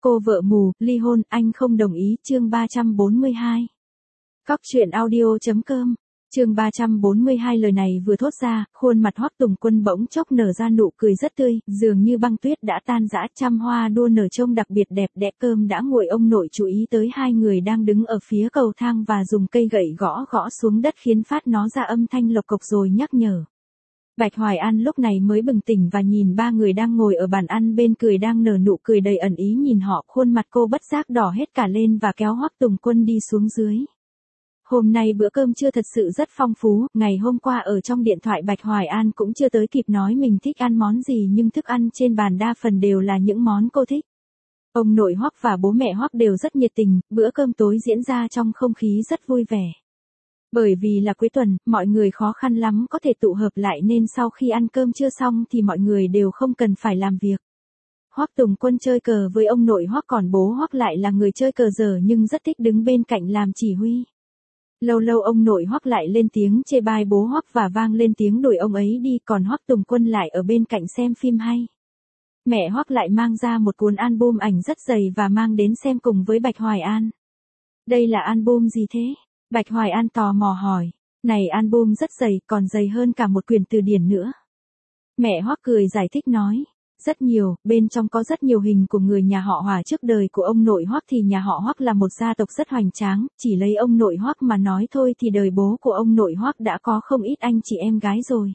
Cô vợ mù, ly hôn, anh không đồng ý, chương 342. Cóc truyện audio.com. Chương 342 lời này vừa thốt ra, khuôn mặt Hoắc Tùng Quân bỗng chốc nở ra nụ cười rất tươi, dường như băng tuyết đã tan rã, trăm hoa đua nở trông đặc biệt đẹp đẽ. Cơm đã nguội, ông nội chú ý tới hai người đang đứng ở phía cầu thang và dùng cây gậy gõ gõ xuống đất khiến phát nó ra âm thanh lộc cộc rồi nhắc nhở. Bạch Hoài An lúc này mới bừng tỉnh và nhìn ba người đang ngồi ở bàn ăn bên cười đang nở nụ cười đầy ẩn ý nhìn họ, khuôn mặt cô bất giác đỏ hết cả lên và kéo Hoắc Tùng Quân đi xuống dưới. Hôm nay bữa cơm trưa thật sự rất phong phú, ngày hôm qua ở trong điện thoại Bạch Hoài An cũng chưa tới kịp nói mình thích ăn món gì nhưng thức ăn trên bàn đa phần đều là những món cô thích. Ông nội Hoắc và bố mẹ Hoắc đều rất nhiệt tình, bữa cơm tối diễn ra trong không khí rất vui vẻ. Bởi vì là cuối tuần, mọi người khó khăn lắm có thể tụ hợp lại nên sau khi ăn cơm trưa xong thì mọi người đều không cần phải làm việc. Hoắc Tùng Quân chơi cờ với ông nội Hoắc, còn bố Hoắc lại là người chơi cờ dở nhưng rất thích đứng bên cạnh làm chỉ huy. Lâu lâu ông nội Hoắc lại lên tiếng chê bai bố Hoắc và vang lên tiếng đuổi ông ấy đi, còn Hoắc Tùng Quân lại ở bên cạnh xem phim hay. Mẹ Hoắc lại mang ra một cuốn album ảnh rất dày và mang đến xem cùng với Bạch Hoài An. Đây là album gì thế? Bạch Hoài An tò mò hỏi. Này, album rất dày, còn dày hơn cả một quyển từ điển nữa. Mẹ Hoắc cười giải thích nói. Rất nhiều, bên trong có rất nhiều hình của người nhà họ Hòa trước đời của ông nội Hoắc. Thì nhà họ Hoắc là một gia tộc rất hoành tráng, chỉ lấy ông nội Hoắc mà nói thôi thì đời bố của ông nội Hoắc đã có không ít anh chị em gái rồi.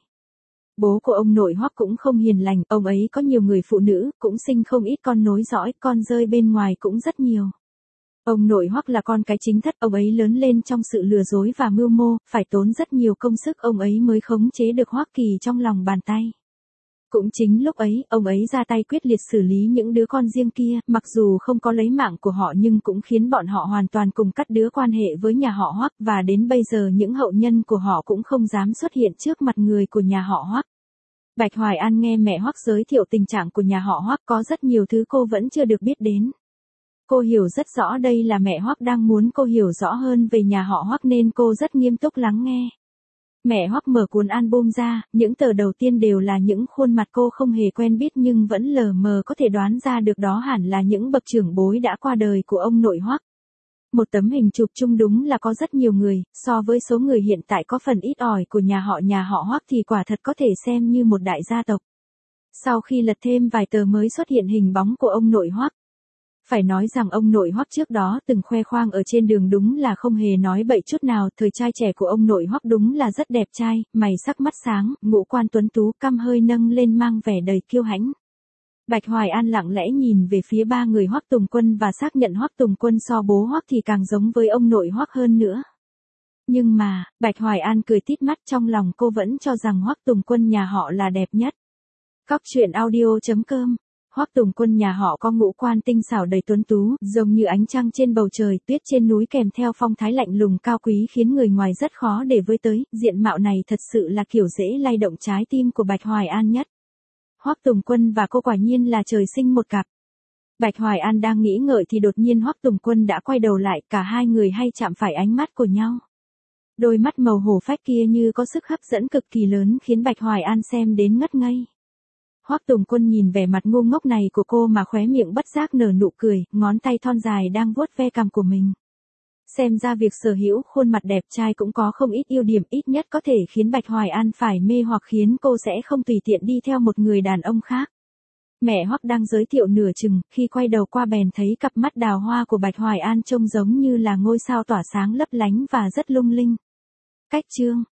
Bố của ông nội Hoắc cũng không hiền lành, ông ấy có nhiều người phụ nữ, cũng sinh không ít con nối dõi, con rơi bên ngoài cũng rất nhiều. Ông nội Hoắc là con cái chính thất, ông ấy lớn lên trong sự lừa dối và mưu mô, phải tốn rất nhiều công sức ông ấy mới khống chế được Hoắc Kỳ trong lòng bàn tay. Cũng chính lúc ấy, ông ấy ra tay quyết liệt xử lý những đứa con riêng kia, mặc dù không có lấy mạng của họ nhưng cũng khiến bọn họ hoàn toàn cùng cắt đứa quan hệ với nhà họ Hoắc, và đến bây giờ những hậu nhân của họ cũng không dám xuất hiện trước mặt người của nhà họ Hoắc. Bạch Hoài An nghe mẹ Hoắc giới thiệu tình trạng của nhà họ Hoắc, có rất nhiều thứ cô vẫn chưa được biết đến. Cô hiểu rất rõ đây là mẹ Hoắc đang muốn cô hiểu rõ hơn về nhà họ Hoắc nên cô rất nghiêm túc lắng nghe. Mẹ Hoắc mở cuốn album ra, những tờ đầu tiên đều là những khuôn mặt cô không hề quen biết nhưng vẫn lờ mờ có thể đoán ra được đó hẳn là những bậc trưởng bối đã qua đời của ông nội Hoắc. Một tấm hình chụp chung đúng là có rất nhiều người, so với số người hiện tại có phần ít ỏi của nhà họ Hoắc thì quả thật có thể xem như một đại gia tộc. Sau khi lật thêm vài tờ mới xuất hiện hình bóng của ông nội Hoắc. Phải nói rằng ông nội Hoắc trước đó từng khoe khoang ở trên đường đúng là không hề nói bậy chút nào, thời trai trẻ của ông nội Hoắc đúng là rất đẹp trai, mày sắc mắt sáng, ngũ quan tuấn tú, cằm hơi nâng lên mang vẻ đầy kiêu hãnh. Bạch Hoài An lặng lẽ nhìn về phía ba người Hoắc Tùng Quân và xác nhận Hoắc Tùng Quân so bố Hoắc thì càng giống với ông nội Hoắc hơn nữa. Nhưng mà, Bạch Hoài An cười tít mắt, trong lòng cô vẫn cho rằng Hoắc Tùng Quân nhà họ là đẹp nhất. Cóc truyện audio.com. Hoắc Tùng Quân nhà họ có ngũ quan tinh xảo đầy tuấn tú, giống như ánh trăng trên bầu trời, tuyết trên núi, kèm theo phong thái lạnh lùng cao quý khiến người ngoài rất khó để với tới. Diện mạo này thật sự là kiểu dễ lay động trái tim của Bạch Hoài An nhất. Hoắc Tùng Quân và cô quả nhiên là trời sinh một cặp. Bạch Hoài An đang nghĩ ngợi thì đột nhiên Hoắc Tùng Quân đã quay đầu lại, cả hai người hay chạm phải ánh mắt của nhau. Đôi mắt màu hổ phách kia như có sức hấp dẫn cực kỳ lớn khiến Bạch Hoài An xem đến ngất ngây. Hoắc Tùng Quân nhìn vẻ mặt ngu ngốc này của cô mà khóe miệng bất giác nở nụ cười, ngón tay thon dài đang vuốt ve cằm của mình. Xem ra việc sở hữu khuôn mặt đẹp trai cũng có không ít ưu điểm, ít nhất có thể khiến Bạch Hoài An phải mê hoặc khiến cô sẽ không tùy tiện đi theo một người đàn ông khác. Mẹ Hoắc đang giới thiệu nửa chừng, khi quay đầu qua bèn thấy cặp mắt đào hoa của Bạch Hoài An trông giống như là ngôi sao tỏa sáng lấp lánh và rất lung linh. Cách chương